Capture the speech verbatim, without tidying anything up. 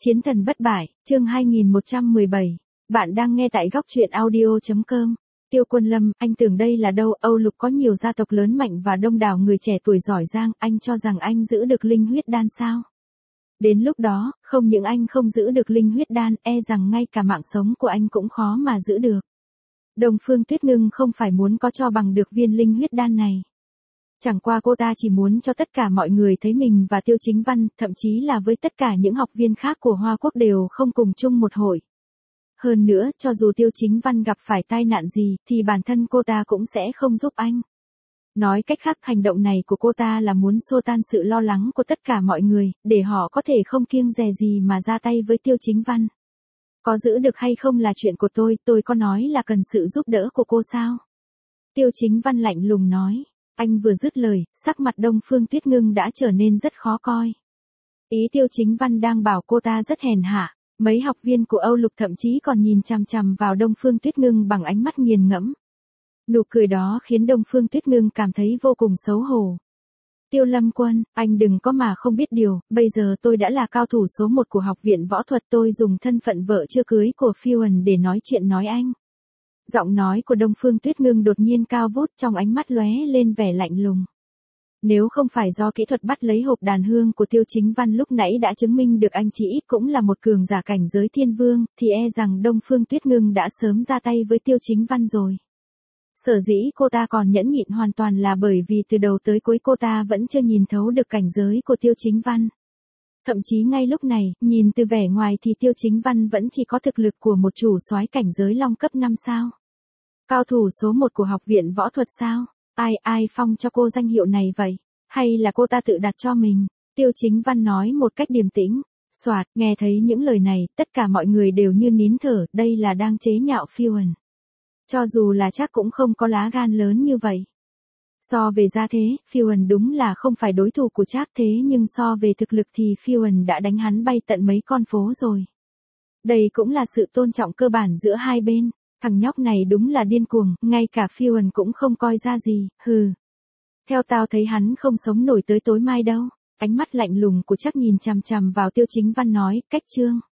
Chiến thần bất bại, chương hai nghìn một trăm mười bảy. Bạn đang nghe tại góc truyện audio chấm com. Tiêu Quân Lâm, anh tưởng đây là đâu? Âu Lục có nhiều gia tộc lớn mạnh và đông đảo người trẻ tuổi giỏi giang, anh cho rằng anh giữ được linh huyết đan sao? Đến lúc đó, không những anh không giữ được linh huyết đan, e rằng ngay cả mạng sống của anh cũng khó mà giữ được. Đông Phương Tuyết Ngưng không phải muốn có cho bằng được viên linh huyết đan này. Chẳng qua cô ta chỉ muốn cho tất cả mọi người thấy mình và Tiêu Chính Văn, thậm chí là với tất cả những học viên khác của Hoa Quốc đều không cùng chung một hội. Hơn nữa, cho dù Tiêu Chính Văn gặp phải tai nạn gì, thì bản thân cô ta cũng sẽ không giúp anh. Nói cách khác, hành động này của cô ta là muốn xua tan sự lo lắng của tất cả mọi người, để họ có thể không kiêng dè gì mà ra tay với Tiêu Chính Văn. Có giữ được hay không là chuyện của tôi, tôi có nói là cần sự giúp đỡ của cô sao? Tiêu Chính Văn lạnh lùng nói. Anh vừa dứt lời, sắc mặt Đông Phương Tuyết Ngưng đã trở nên rất khó coi. Ý Tiêu Chính Văn đang bảo cô ta rất hèn hạ, mấy học viên của Âu Lục thậm chí còn nhìn chằm chằm vào Đông Phương Tuyết Ngưng bằng ánh mắt nghiền ngẫm. Nụ cười đó khiến Đông Phương Tuyết Ngưng cảm thấy vô cùng xấu hổ. Tiêu Lâm Quân, anh đừng có mà không biết điều, bây giờ tôi đã là cao thủ số một của học viện võ thuật, tôi dùng thân phận vợ chưa cưới của Phiêu để nói chuyện nói anh. Giọng nói của Đông Phương Tuyết Ngưng đột nhiên cao vút, trong ánh mắt lóe lên vẻ lạnh lùng. Nếu không phải do kỹ thuật bắt lấy hộp đàn hương của Tiêu Chính Văn lúc nãy đã chứng minh được anh chỉ ít cũng là một cường giả cảnh giới thiên vương, thì e rằng Đông Phương Tuyết Ngưng đã sớm ra tay với Tiêu Chính Văn rồi. Sở dĩ cô ta còn nhẫn nhịn hoàn toàn là bởi vì từ đầu tới cuối cô ta vẫn chưa nhìn thấu được cảnh giới của Tiêu Chính Văn. Thậm chí ngay lúc này, nhìn từ vẻ ngoài thì Tiêu Chính Văn vẫn chỉ có thực lực của một chủ soái cảnh giới long cấp năm sao. Cao thủ số một của học viện võ thuật sao? Ai ai phong cho cô danh hiệu này vậy? Hay là cô ta tự đặt cho mình? Tiêu Chính Văn nói một cách điềm tĩnh. Soạt, nghe thấy những lời này, tất cả mọi người đều như nín thở, đây là đang chế nhạo Phiêu Ẩn. Cho dù là chắc cũng không có lá gan lớn như vậy. So về gia thế, Phiêu Ẩn đúng là không phải đối thủ của Trác, thế nhưng so về thực lực thì Phiêu Ẩn đã đánh hắn bay tận mấy con phố rồi. Đây cũng là sự tôn trọng cơ bản giữa hai bên. Thằng nhóc này đúng là điên cuồng, ngay cả Phiêu Ẩn cũng không coi ra gì, hừ. Theo tao thấy hắn không sống nổi tới tối mai đâu. Ánh mắt lạnh lùng của Trác nhìn chằm chằm vào Tiêu Chính Văn nói, cách chương.